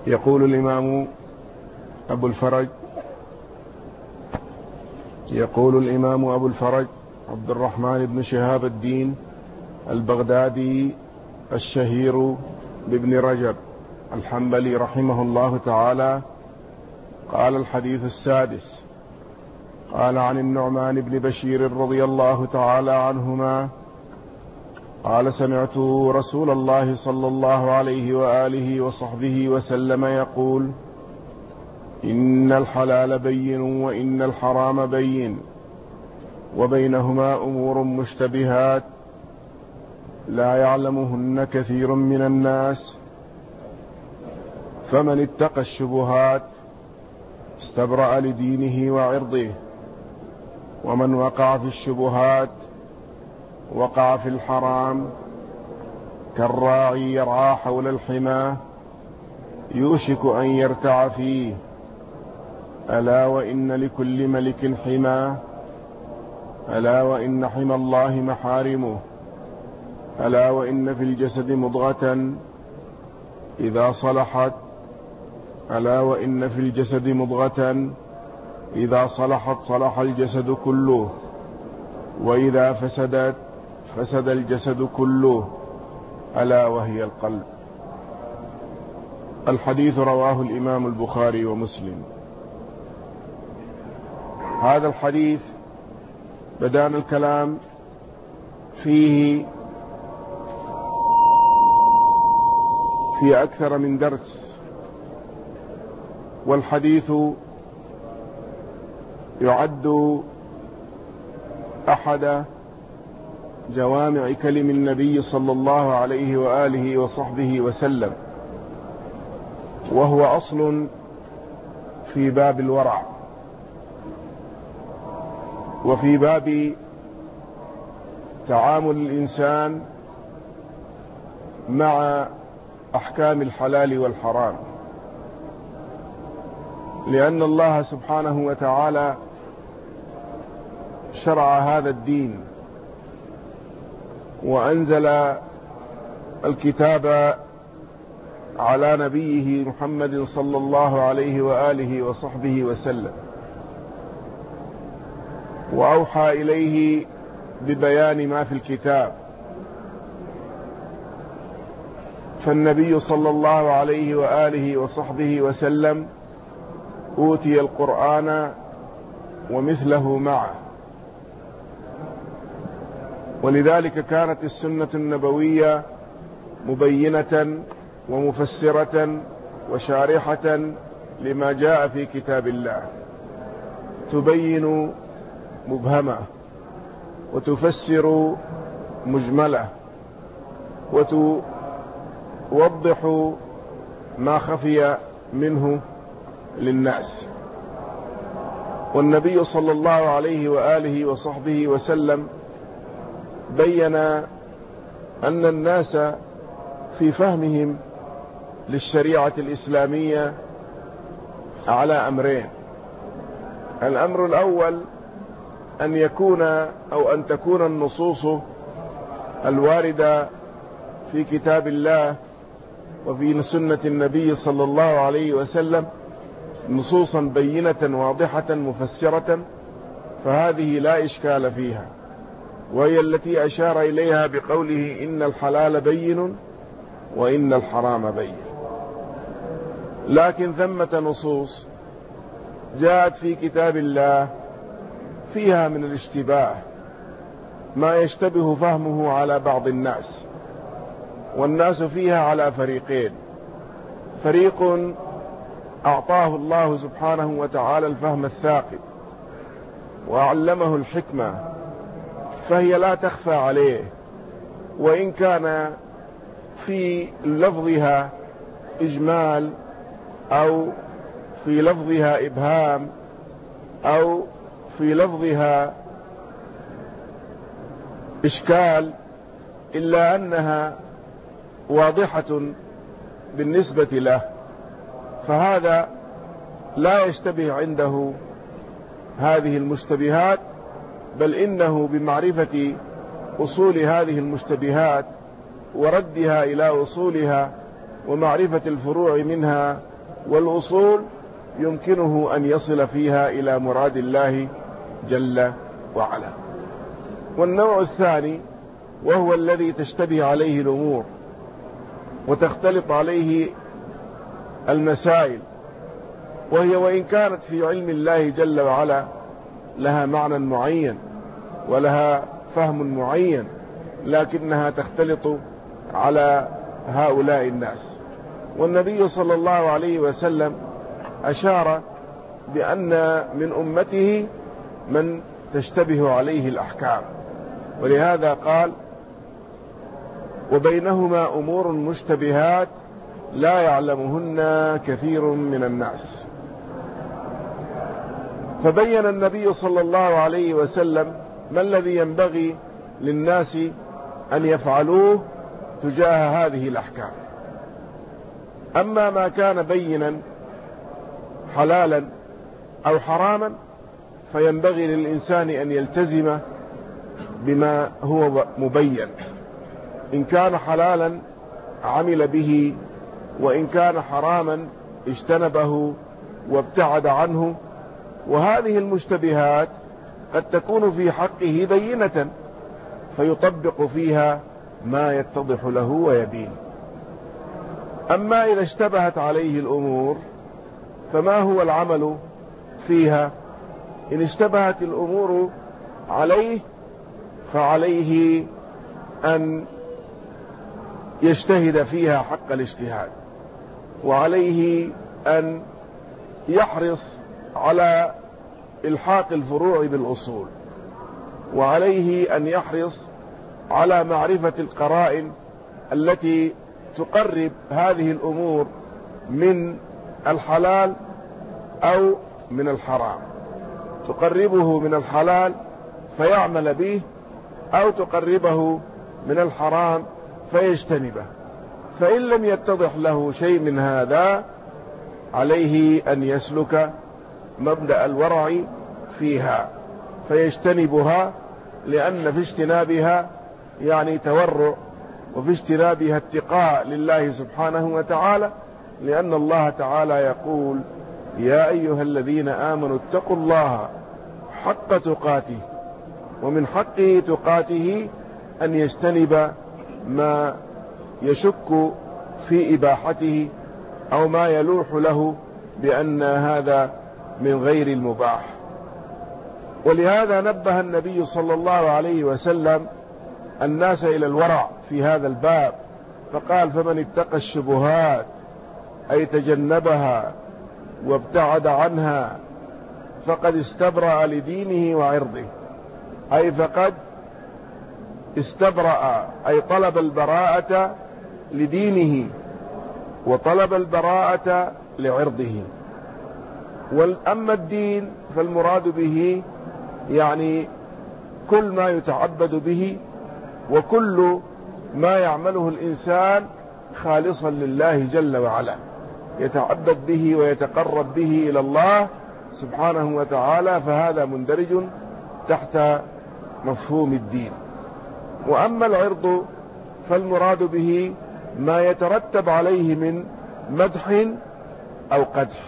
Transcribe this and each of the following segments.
يقول الإمام أبو الفرج عبد الرحمن بن شهاب الدين البغدادي الشهير بابن رجب الحنبلي رحمه الله تعالى: قال الحديث السادس: قال عن النعمان بن بشير رضي الله تعالى عنهما قال: سمعت رسول الله صلى الله عليه وآله وصحبه وسلم يقول: إن الحلال بين وإن الحرام بين وبينهما أمور مشتبهات لا يعلمهن كثير من الناس، فمن اتقى الشبهات استبرأ لدينه وعرضه، ومن وقع في الشبهات وقع في الحرام كالراعي يرعى حول الحمى يوشك أن يرتع فيه، ألا وإن لكل ملك حمى، ألا وإن حمى الله محارمه، ألا وإن في الجسد مضغة إذا صلحت، ألا وإن في الجسد مضغة إذا صلحت صلح الجسد كله، وإذا فسدت فسد الجسد كله، ألا وهي القلب. الحديث رواه الإمام البخاري ومسلم. هذا الحديث بدأنا الكلام فيه في أكثر من درس، والحديث يعد أحد جوامع كلم النبي صلى الله عليه وآله وصحبه وسلم، وهو أصل في باب الورع وفي باب تعامل الإنسان مع أحكام الحلال والحرام، لأن الله سبحانه وتعالى شرع هذا الدين وأنزل الكتاب على نبيه محمد صلى الله عليه وآله وصحبه وسلم، وأوحى إليه ببيان ما في الكتاب، فالنبي صلى الله عليه وآله وصحبه وسلم أوتي القرآن ومثله معه، ولذلك كانت السنة النبوية مبينة ومفسرة وشارحة لما جاء في كتاب الله، تبين مبهمة وتفسر مجملة وتوضح ما خفي منه للناس. والنبي صلى الله عليه وآله وصحبه وسلم بين أن الناس في فهمهم للشريعة الإسلامية على أمرين: الأمر الأول أن تكون النصوص الواردة في كتاب الله وفي سنة النبي صلى الله عليه وسلم نصوصا بينة واضحة مفسرة، فهذه لا إشكال فيها، وهي التي أشار إليها بقوله: إن الحلال بين وإن الحرام بين. لكن ثمة نصوص جاءت في كتاب الله فيها من الاشتباه ما يشتبه فهمه على بعض الناس، والناس فيها على فريقين: فريق أعطاه الله سبحانه وتعالى الفهم الثاقب وعلمه الحكمة، فهي لا تخفى عليه، وإن كان في لفظها إجمال أو في لفظها إبهام أو في لفظها إشكال، إلا أنها واضحة بالنسبة له، فهذا لا يشتبه عنده هذه المشتبهات، بل إنه بمعرفة أصول هذه المشتبهات وردها إلى أصولها ومعرفة الفروع منها والأصول يمكنه أن يصل فيها إلى مراد الله جل وعلا. والنوع الثاني وهو الذي تشتبه عليه الأمور وتختلط عليه المسائل، وهي وإن كانت في علم الله جل وعلا لها معنى معين ولها فهم معين، لكنها تختلط على هؤلاء الناس. والنبي صلى الله عليه وسلم أشار بأن من أمته من تشتبه عليه الأحكام، ولهذا قال: وبينهما أمور مشتبهات لا يعلمهن كثير من الناس. فبين النبي صلى الله عليه وسلم ما الذي ينبغي للناس أن يفعلوه تجاه هذه الأحكام. أما ما كان بينا حلالا أو حراما فينبغي للإنسان أن يلتزم بما هو مبين، إن كان حلالا عمل به، وإن كان حراما اجتنبه وابتعد عنه. وهذه المشتبهات قد تكون في حقه بينة فيطبق فيها ما يتضح له ويبين. أما إذا اشتبهت عليه الأمور فما هو العمل فيها؟ إن اشتبهت الأمور عليه فعليه أن يجتهد فيها حق الاجتهاد، وعليه أن يحرص على إلحاق الفروع بالأصول، وعليه أن يحرص على معرفة القرائن التي تقرب هذه الأمور من الحلال أو من الحرام، تقربه من الحلال فيعمل به، أو تقربه من الحرام فيجتنبه. فإن لم يتضح له شيء من هذا عليه أن يسلك مبدأ الورع فيها فيجتنبها، لأن في اجتنابها يعني تورع، وفي اجتنابها اتقاء لله سبحانه وتعالى، لأن الله تعالى يقول: يا أيها الذين آمنوا اتقوا الله حق تقاته. ومن حقه تقاته أن يجتنب ما يشك في إباحته أو ما يلوح له بأن هذا من غير المباح. ولهذا نبه النبي صلى الله عليه وسلم الناس إلى الورع في هذا الباب، فقال: فمن اتقى الشبهات أي تجنبها وابتعد عنها فقد استبرأ لدينه وعرضه، أي فقد استبرأ أي طلب البراءة لدينه وطلب البراءة لعرضه. وأما الدين فالمراد به يعني كل ما يتعبد به وكل ما يعمله الإنسان خالصا لله جل وعلا، يتعبد به ويتقرب به إلى الله سبحانه وتعالى، فهذا مندرج تحت مفهوم الدين. وأما العرض فالمراد به ما يترتب عليه من مدح أو قدح،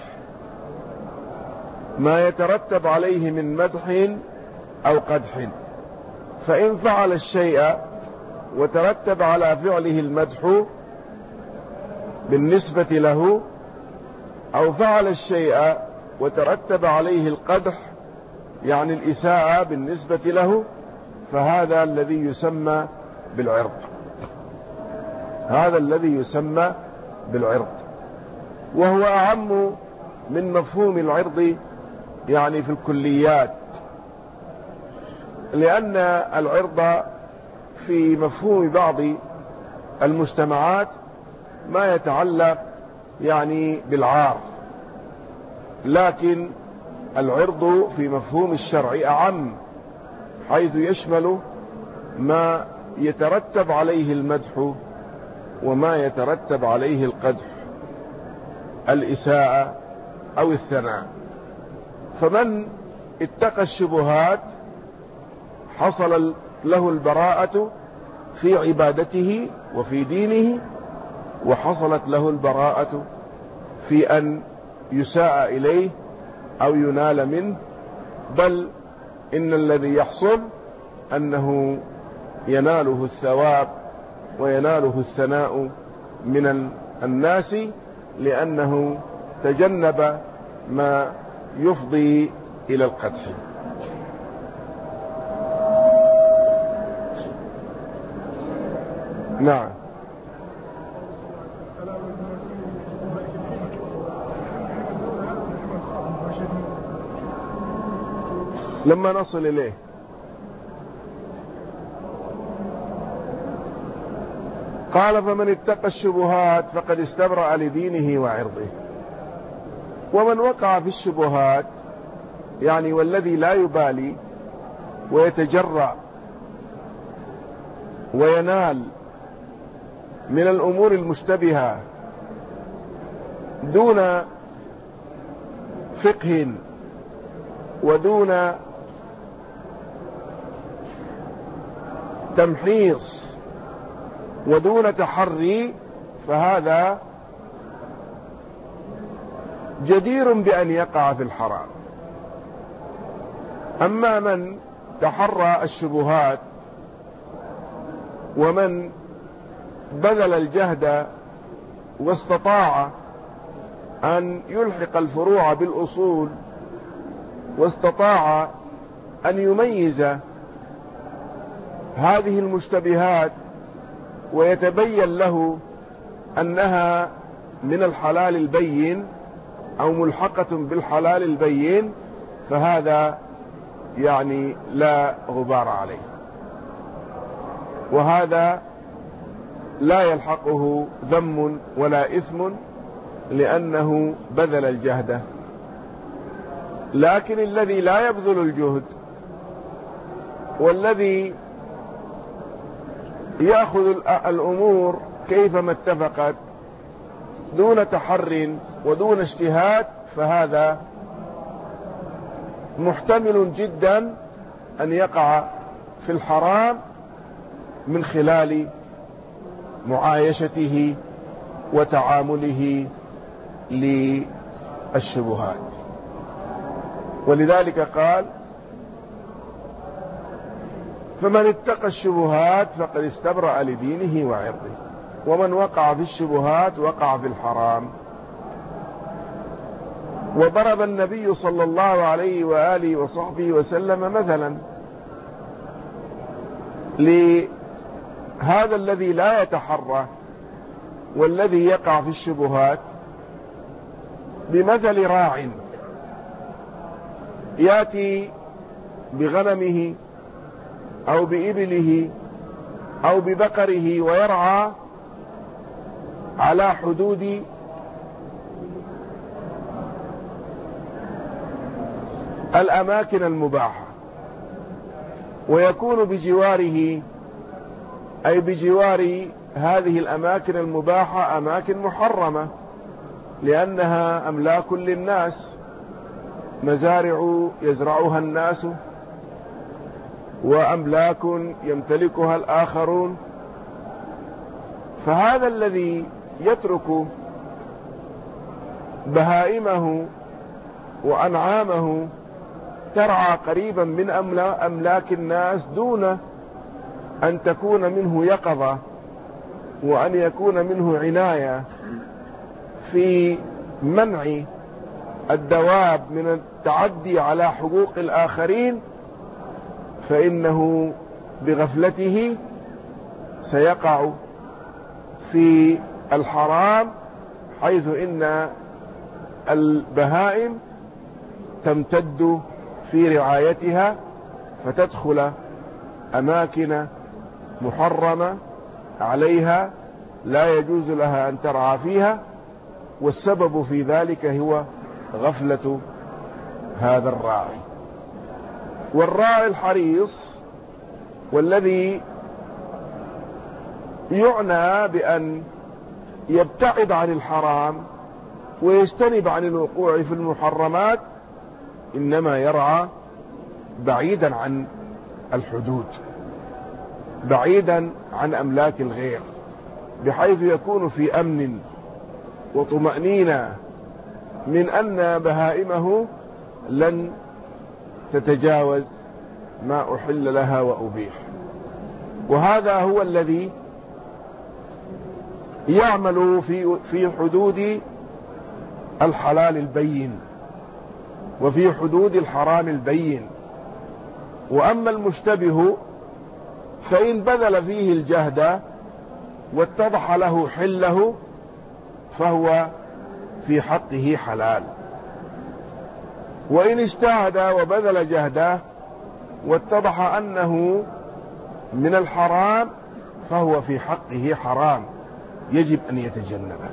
ما يترتب عليه من مدح أو قدح. فإن فعل الشيء وترتب على فعله المدح بالنسبة له، أو فعل الشيء وترتب عليه القدح يعني الإساءة بالنسبة له، فهذا الذي يسمى بالعرض، هذا الذي يسمى بالعرض. وهو أعم من مفهوم العرض يعني في الكليات، لأن العرض في مفهوم بعض المجتمعات ما يتعلق يعني بالعار، لكن العرض في مفهوم الشرع أعم، حيث يشمل ما يترتب عليه المدح وما يترتب عليه القدح، الإساءة أو الثناء. فمن اتقى الشبهات حصل له البراءة في عبادته وفي دينه، وحصلت له البراءة في أن يساء إليه أو ينال منه، بل إن الذي يحصل أنه يناله الثواب ويناله الثناء من الناس، لأنه تجنب ما يفضي إلى القدح. نعم. لما نصل إليه قال: فمن اتقى الشبهات فقد استبرأ لدينه وعرضه. ومن وقع في الشبهات يعني والذي لا يبالي ويتجرأ وينال من الأمور المشتبهة دون فقه ودون تمحيص ودون تحري، فهذا جدير بأن يقع في الحرام. أما من تحرى الشبهات ومن بذل الجهد واستطاع أن يلحق الفروع بالأصول واستطاع أن يميز هذه المشتبهات ويتبين له أنها من الحلال البين أو ملحقة بالحلال البين، فهذا يعني لا غبار عليه، وهذا لا يلحقه ذم ولا إثم لأنه بذل الجهد. لكن الذي لا يبذل الجهد والذي يأخذ الأمور كيفما اتفقت دون تحر ودون اجتهاد، فهذا محتمل جدا أن يقع في الحرام من خلال معايشته وتعامله للشبهات. ولذلك قال: فمن اتقى الشبهات فقد استبرأ لدينه وعرضه. ومن وقع في الشبهات وقع في الحرام. وضرب النبي صلى الله عليه وآله وصحبه وسلم مثلا لهذا الذي لا يتحرى والذي يقع في الشبهات بمثل راع يأتي بغنمه أو بإبله أو ببقره ويرعى على حدود الأماكن المباحة، ويكون بجواره أي بجوار هذه الأماكن المباحة أماكن محرمة، لأنها أملاك للناس، مزارع يزرعها الناس وأملاك يمتلكها الآخرون. فهذا الذي يترك بهائمه وأنعامه ترعى قريبا من أملاك الناس دون أن تكون منه يقظة وأن يكون منه عناية في منع الدواب من التعدي على حقوق الآخرين، فإنه بغفلته سيقع في الحرام، حيث إن البهائم تمتد في رعايتها فتدخل أماكن محرمة عليها لا يجوز لها أن ترعى فيها، والسبب في ذلك هو غفلة هذا الراعي. والراعي الحريص والذي يعنى بأن يبتعد عن الحرام ويجتنب عن الوقوع في المحرمات إنما يرعى بعيدا عن الحدود، بعيدا عن أملاك الغير، بحيث يكون في أمن وطمأنينة من أن بهائمه لن تتجاوز ما أحل لها وأبيح. وهذا هو الذي يعمل في حدود الحلال البين وفي حدود الحرام البين. وأما المشتبه فإن بذل فيه الجهد واتضح له حله فهو في حقه حلال، وإن اجتهد وبذل جهده واتضح أنه من الحرام فهو في حقه حرام يجب أن يتجنبه.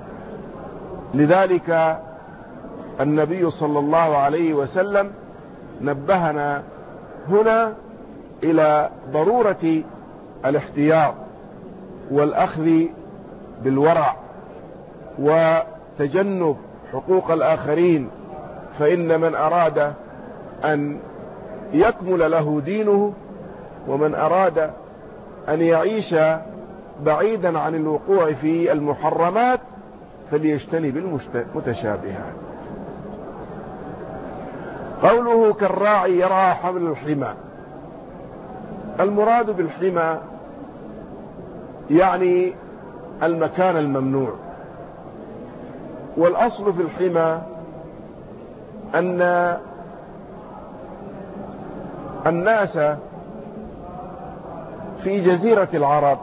لذلك النبي صلى الله عليه وسلم نبهنا هنا إلى ضرورة الاحتياط والأخذ بالورع وتجنب حقوق الآخرين، فإن من أراد أن يكمل له دينه ومن أراد أن يعيش بعيدا عن الوقوع في المحرمات فليجتنب المتشابهات. قوله كالراعي يرعى حول الحمى، المراد بالحمى يعني المكان الممنوع. والأصل في الحمى أن الناس في جزيرة العرب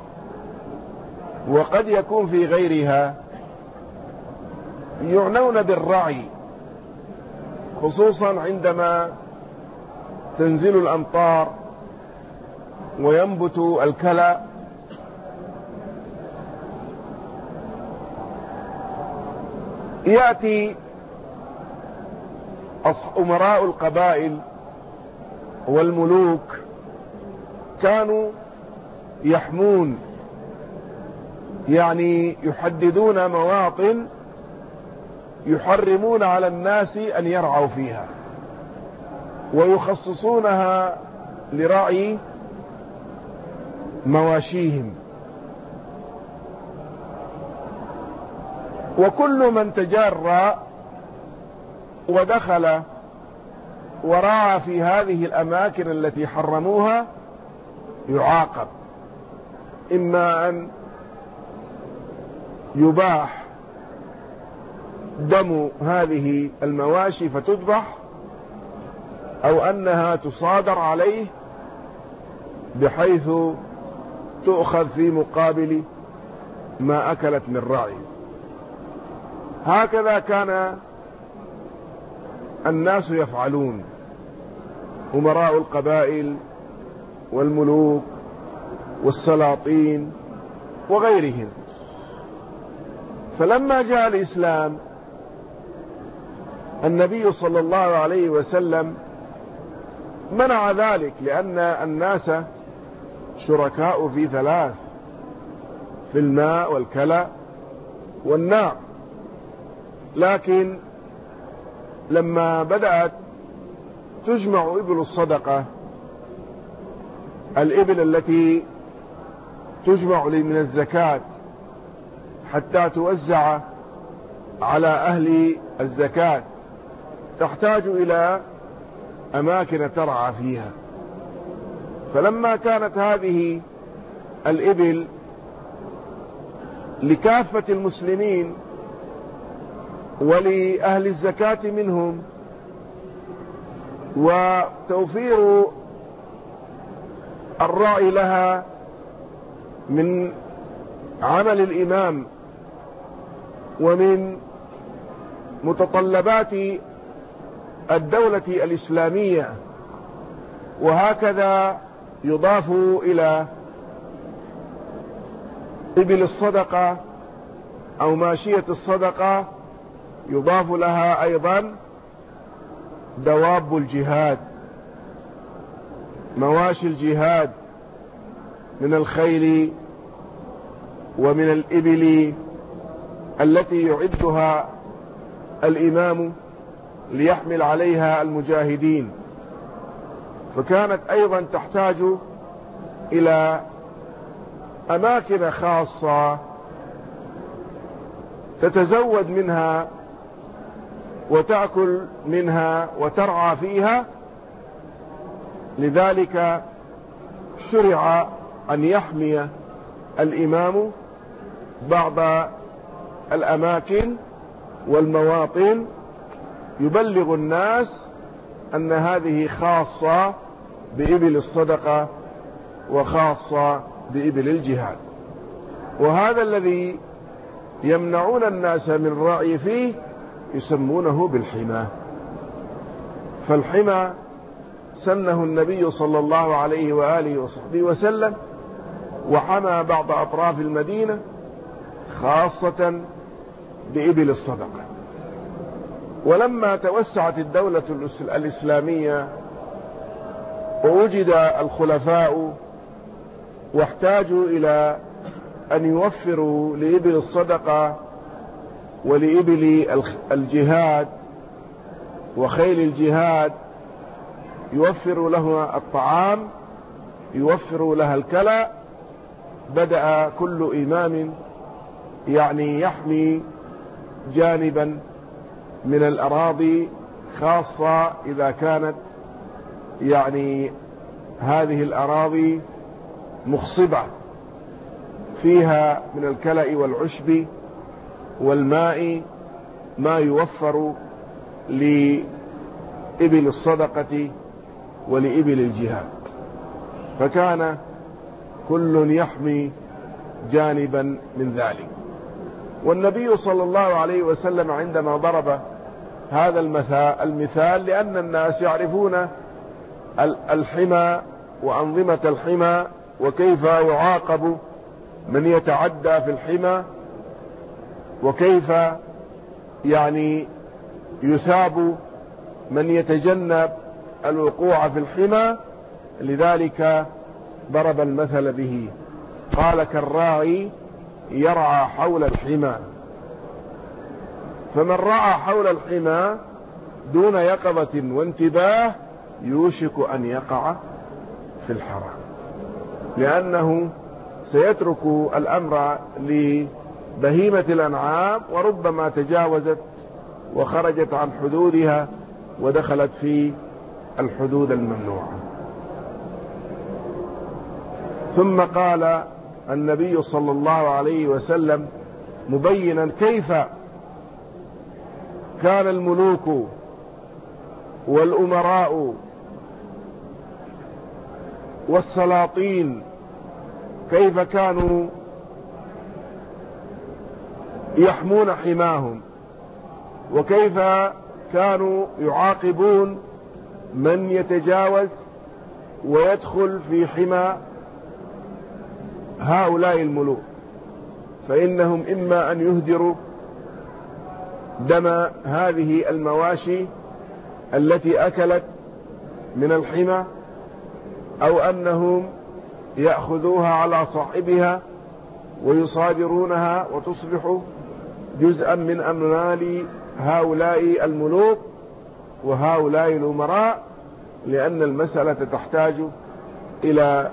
وقد يكون في غيرها يعنون بالرعي، خصوصا عندما تنزل الأمطار وينبت الكلى، يأتي أمراء القبائل والملوك كانوا يحمون، يعني يحددون مواطن يحرمون على الناس أن يرعوا فيها ويخصصونها لرعي مواشيهم. وكل من تجرأ ودخل ورعى في هذه الأماكن التي حرموها يعاقب، إما أن يباح دم هذه المواشي فتذبح، أو أنها تصادر عليه بحيث تؤخذ في مقابل ما أكلت من رعي. هكذا كان الناس يفعلون، أمراء القبائل والملوك والسلاطين وغيرهم. فلما جاء الإسلام النبي صلى الله عليه وسلم منع ذلك، لأن الناس شركاء في ثلاث: في الماء والكلى والنار. لكن لما بدأت تجمع إبل الصدقة، الإبل التي تجمع من الزكاة حتى توزع على أهل الزكاة، تحتاج إلى أماكن ترعى فيها. فلما كانت هذه الإبل لكافة المسلمين ولأهل الزكاة منهم، وتوفير الراعي لها من عمل الإمام ومن متطلبات الدولة الإسلامية، وهكذا يضاف إلى إبل الصدقة أو ماشية الصدقة يضاف لها أيضا دواب الجهاد، مواشي الجهاد من الخيل ومن الإبل التي يعدها الإمام ليحمل عليها المجاهدين. فكانت أيضا تحتاج إلى أماكن خاصة تتزود منها وتأكل منها وترعى فيها. لذلك شرع أن يحمي الإمام بعض الأماكن والمواطن يبلغ الناس أن هذه خاصة بإبل الصدقة وخاصة بإبل الجهاد. وهذا الذي يمنعون الناس من الرعي فيه يسمونه بالحمى. فالحمى سنه النبي صلى الله عليه وآله وصحبه وسلم، وحمى بعض أطراف المدينة خاصة بإبل الصدقة. ولما توسعت الدولة الإسلامية ووجد الخلفاء واحتاجوا إلى أن يوفروا لإبل الصدقة ولإبل الجهاد وخيل الجهاد، يوفروا لها الطعام، يوفروا لها الكلى، بدأ كل إمام يحمي جانبا من الأراضي، خاصة إذا كانت هذه الأراضي مخصبة فيها من الكلأ والعشب والماء ما يوفر لإبل الصدقة ولإبل الجهاد. فكان كل يحمي جانبا من ذلك. والنبي صلى الله عليه وسلم عندما ضرب هذا المثال لأن الناس يعرفون الحمى وأنظمة الحمى وكيف يعاقب من يتعدى في الحمى، وكيف يثاب من يتجنب الوقوع في الحمى. لذلك ضرب المثل به، قال كالراعي يرعى حول الحمى. فمن رعى حول الحمى دون يقظة وانتباه يوشك أن يقع في الحرام، لأنه سيترك الأمر لبهيمة الأنعام وربما تجاوزت وخرجت عن حدودها ودخلت في الحدود الممنوعة. ثم قال النبي صلى الله عليه وسلم مبينا كيف كان الملوك والأمراء والسلاطين كيف كانوا يحمون حماهم، وكيف كانوا يعاقبون من يتجاوز ويدخل في حمى هؤلاء الملوك. فإنهم إما أن يهدروا دم هذه المواشي التي أكلت من الحمى، أو أنهم يأخذوها على صاحبها ويصادرونها وتصبح جزءا من أموال هؤلاء الملوك وهؤلاء الأمراء، لأن المسألة تحتاج إلى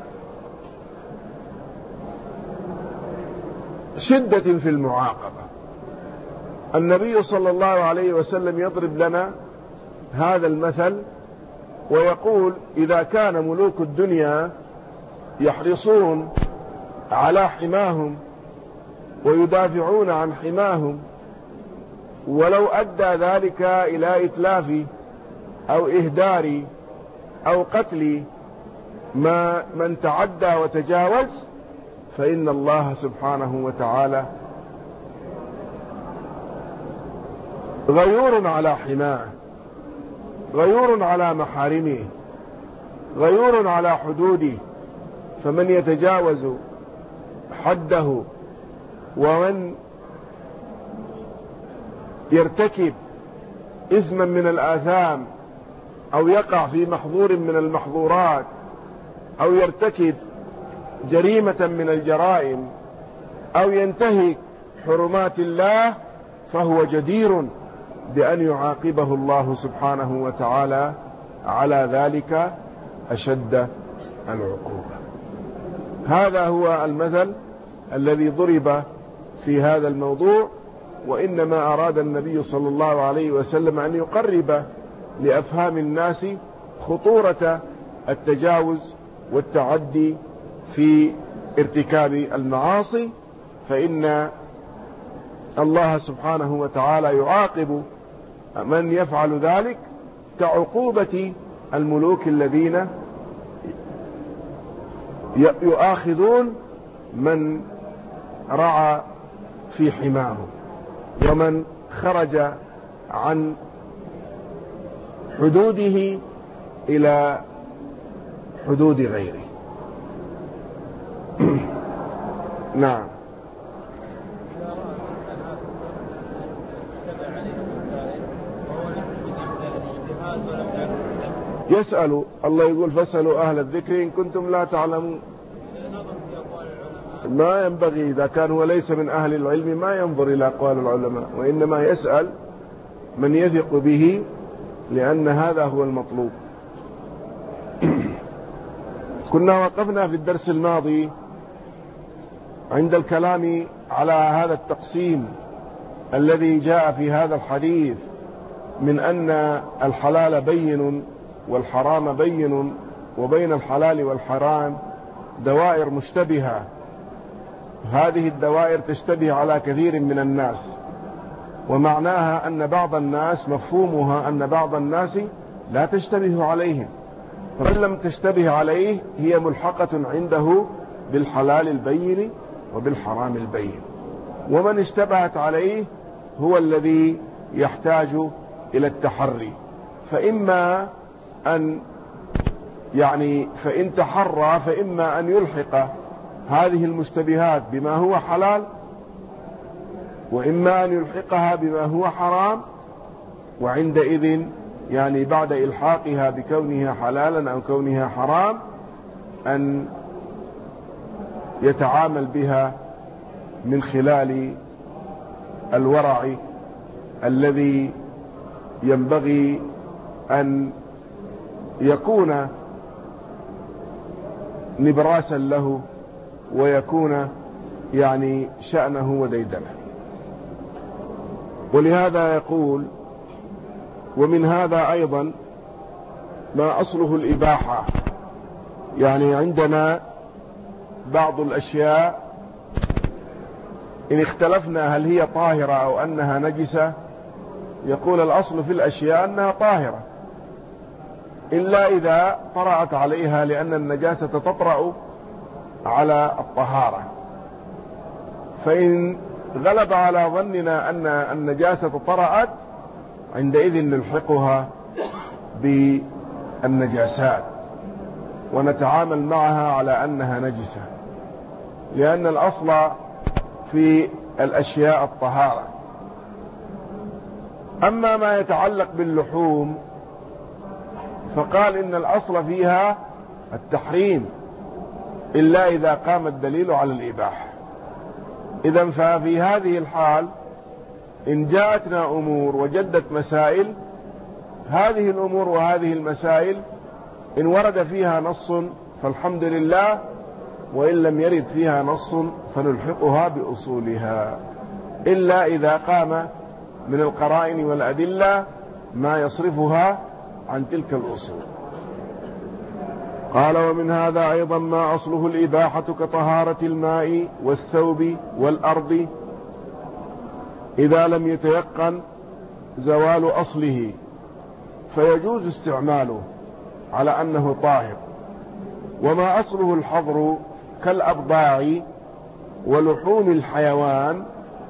شدة في المعاقبة. النبي صلى الله عليه وسلم يضرب لنا هذا المثل ويقول إذا كان ملوك الدنيا يحرصون على حماهم ويدافعون عن حماهم، ولو أدى ذلك إلى إتلاف أو إهدار أو قتل من تعدى وتجاوز، فإن الله سبحانه وتعالى غيور على حماه، غيور على محارمه، غيور على حدوده. فمن يتجاوز حده ومن يرتكب إثما من الآثام أو يقع في محظور من المحظورات أو يرتكب جريمة من الجرائم أو ينتهك حرمات الله فهو جدير بأن يعاقبه الله سبحانه وتعالى على ذلك أشد العقوبة. هذا هو المثل الذي ضرب في هذا الموضوع، وإنما أراد النبي صلى الله عليه وسلم أن يقرب لأفهام الناس خطورة التجاوز والتعدي في ارتكاب المعاصي، فإن الله سبحانه وتعالى يعاقب من يفعل ذلك كعقوبة الملوك الذين يؤاخذون من رعى في حماه ومن خرج عن حدوده إلى حدود غيره. نعم. يسأل الله يقول فاسألوا أهل الذكر إن كنتم لا تعلمون. ما ينبغي إذا كان هو ليس من أهل العلم ما ينظر إلى أقوال العلماء، وإنما يسأل من يثق به، لأن هذا هو المطلوب. كنا وقفنا في الدرس الماضي عند الكلام على هذا التقسيم الذي جاء في هذا الحديث من أن الحلال بين والحرام بين، وبين الحلال والحرام دوائر مشتبهة. هذه الدوائر تشتبه على كثير من الناس، ومعناها أن بعض الناس مفهومها أن بعض الناس لا تشتبه عليهم، فمن لم تشتبه عليه هي ملحقة عنده بالحلال البين وبالحرام البين، ومن اشتبهت عليه هو الذي يحتاج إلى التحري. فإما أن فإن تحرى فإما أن يلحق هذه المشتبهات بما هو حلال، وإما أن يلحقها بما هو حرام، وعندئذ بعد إلحاقها بكونها حلالا أو كونها حرام أن يتعامل بها من خلال الورع الذي ينبغي أن يكون نبراسا له ويكون شأنه وديدنه. ولهذا يقول ومن هذا أيضا ما أصله الإباحة. عندنا بعض الأشياء إن اختلفنا هل هي طاهرة أو أنها نجسة، يقول الأصل في الأشياء أنها طاهرة إلا إذا طرأت عليها، لأن النجاسة تطرأ على الطهارة. فإن غلب على ظننا أن النجاسة طرأت عندئذ نلحقها بالنجاسات ونتعامل معها على أنها نجسة، لأن الأصل في الأشياء الطهارة. أما ما يتعلق باللحوم فقال إن الأصل فيها التحريم إلا إذا قام الدليل على الإباحة. إذن ففي هذه الحال إن جاءتنا أمور وجدت مسائل، هذه الأمور وهذه المسائل إن ورد فيها نص فالحمد لله، وإن لم يرد فيها نص فنلحقها بأصولها، إلا إذا قام من القرائن والأدلة ما يصرفها عن تلك الأصول. قال ومن هذا أيضا ما أصله الإباحة كطهارة الماء والثوب والأرض إذا لم يتيقن زوال أصله فيجوز استعماله على أنه طاهر. وما أصله الحظر كالأبضاع ولحوم الحيوان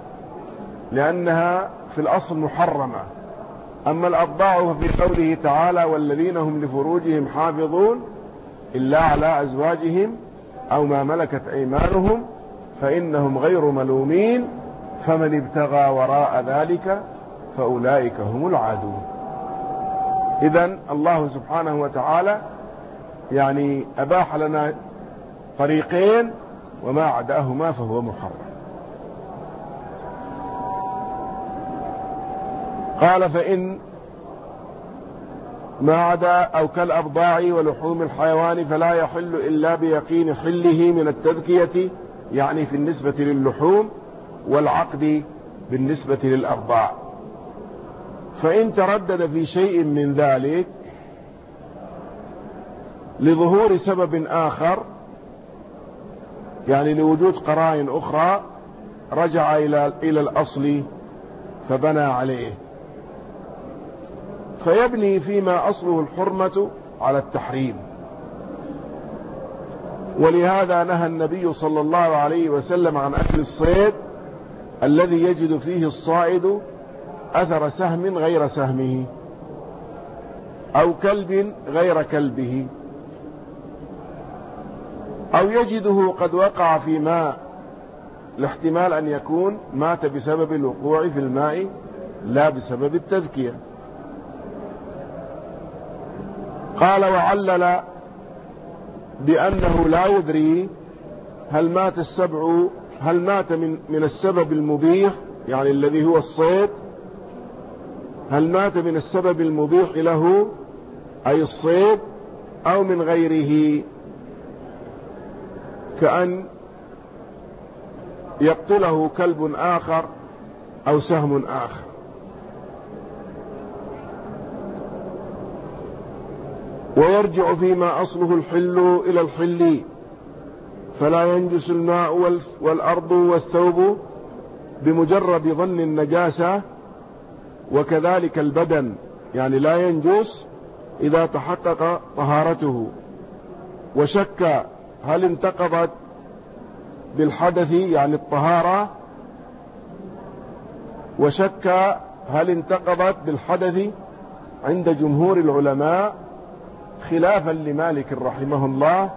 لأنها في الأصل محرمة. أما الأبضاع ففي قوله تعالى والذين هم لفروجهم حافظون إلا على أزواجهم أو ما ملكت أيمانهم فإنهم غير ملومين فمن ابتغى وراء ذلك فأولئك هم العادون. إذن الله سبحانه وتعالى أباح لنا طريقين وما عداهما فهو محرم. قال فإن ما عدا أو كالأبضاع ولحوم الحيوان فلا يحل إلا بيقين حله من التذكية، في النسبة للحوم والعقد بالنسبة للأرضاع. فإن تردد في شيء من ذلك لظهور سبب آخر، يعني لوجود قرائن أخرى، رجع إلى الأصل فبنى عليه، فيبني فيما أصله الحرمة على التحريم. ولهذا نهى النبي صلى الله عليه وسلم عن أكل الصيد الذي يجد فيه الصائد أثر سهم غير سهمه أو كلب غير كلبه، أو يجده قد وقع في ماء، لاحتمال أن يكون مات بسبب الوقوع في الماء لا بسبب التذكية. قال وعلل بأنه لا يدري هل مات من السبب المبيح، يعني الذي هو الصيد، هل مات من السبب المبيح له أي الصيد أو من غيره، كأن يقتله كلب آخر أو سهم آخر. ويرجع فيما أصله الحل إلى الحل، فلا ينجس الماء والأرض والثوب بمجرد ظن النجاسة، وكذلك البدن، يعني لا ينجس إذا تحقق طهارته. وشك هل انتقضت بالحدث، يعني الطهارة، وشك هل انتقضت بالحدث عند جمهور العلماء خلافا لمالك رحمه الله،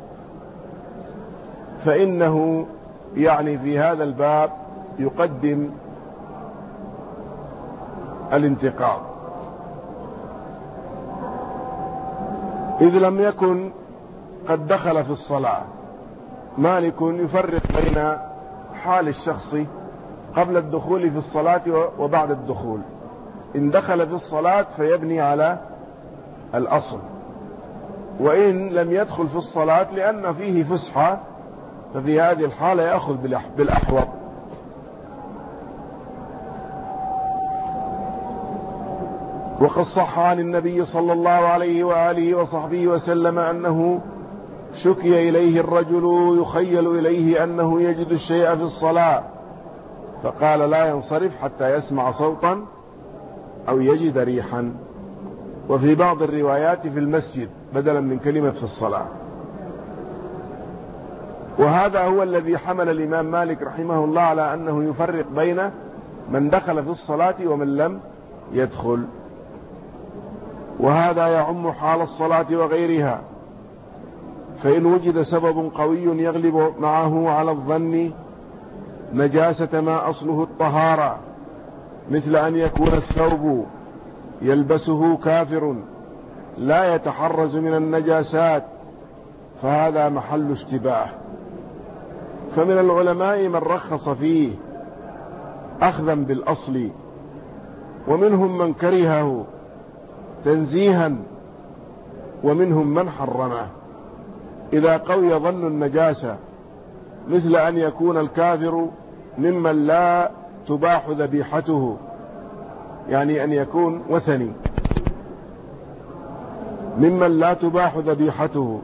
فإنه يعني في هذا الباب يقدم الانتقاض، إذ لم يكن قد دخل في الصلاة. مالك يفرق بين حال الشخص قبل الدخول في الصلاة وبعد الدخول. إن دخل في الصلاة فيبني على الأصل، وإن لم يدخل في الصلاة لأن فيه فسحة ففي هذه الحالة يأخذ بالأحوط. وقد صح عن النبي صلى الله عليه وآله وصحبه وسلم أنه شكي إليه الرجل يخيل إليه أنه يجد الشيء في الصلاة، فقال لا ينصرف حتى يسمع صوتا أو يجد ريحا. وفي بعض الروايات في المسجد بدلا من كلمة في الصلاة. وهذا هو الذي حمل الإمام مالك رحمه الله على أنه يفرق بين من دخل في الصلاة ومن لم يدخل، وهذا يعم حال الصلاة وغيرها. فإن وجد سبب قوي يغلب معه على الظن نجاسة ما أصله الطهارة، مثل أن يكون الثوب يلبسه كافر لا يتحرز من النجاسات، فهذا محل اشتباه. فمن العلماء من رخص فيه أخذا بالأصل، ومنهم من كرهه تنزيها، ومنهم من حرمه إذا قوي ظن النجاسة، مثل أن يكون الكافر ممن لا تباح ذبيحته، يعني أن يكون وثني ممن لا تباح ذبيحته،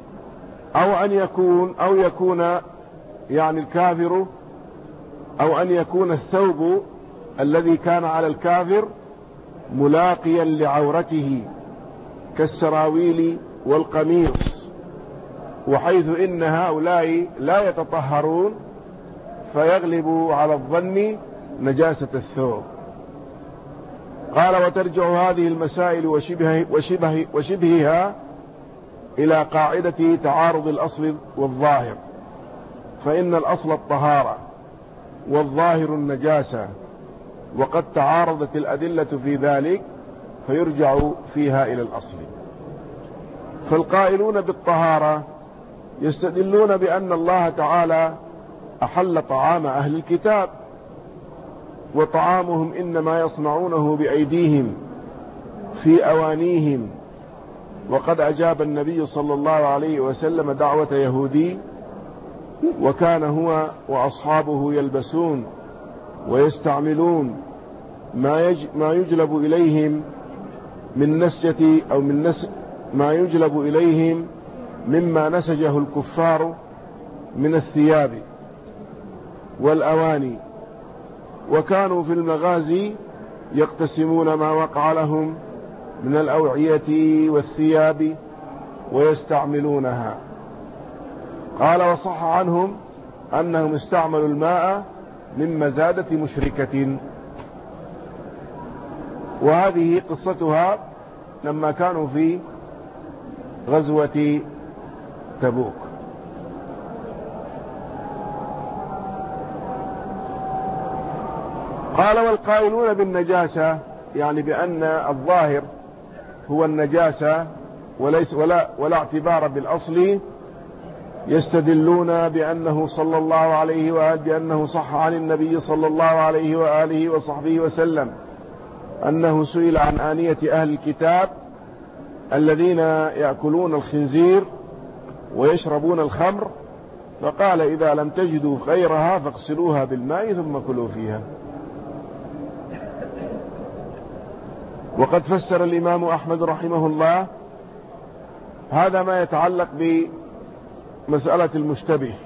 أو يكون يعني الكافر، أو أن يكون الثوب الذي كان على الكافر ملاقيا لعورته كالسراويل والقميص، وحيث إن هؤلاء لا يتطهرون فيغلب على الظن نجاسة الثوب. قال وترجع هذه المسائل وشبهها إلى قاعدة تعارض الأصل والظاهر، فإن الأصل الطهارة والظاهر النجاسة، وقد تعارضت الأدلة في ذلك فيرجع فيها إلى الأصل. فالقائلون بالطهارة يستدلون بأن الله تعالى أحل طعام أهل الكتاب، وطعامهم إنما يصنعونه بأيديهم في أوانيهم، وقد أجاب النبي صلى الله عليه وسلم دعوة يهودي، وكان هو وأصحابه يلبسون ويستعملون ما يجلب إليهم من نسجة أو ما يجلب إليهم مما نسجه الكفار من الثياب والأواني، وكانوا في المغازي يقتسمون ما وقع لهم من الأوعية والثياب ويستعملونها. قال وصح عنهم أنهم استعملوا الماء من مزادة مشركة. وهذه قصتها لما كانوا في غزوة تبوك. قال والقائلون بالنجاسة، يعني بأن الظاهر هو النجاسة ولا اعتبار بالأصل، يستدلون بأنه صلى الله عليه وآله بأنه صح عن النبي صلى الله عليه وآله وصحبه وسلم أنه سئل عن آنية أهل الكتاب الذين يأكلون الخنزير ويشربون الخمر، فقال إذا لم تجدوا غيرها فاغسلوها بالماء ثم كلوا فيها. وقد فسر الإمام أحمد رحمه الله هذا ما يتعلق بمسألة المشتبه،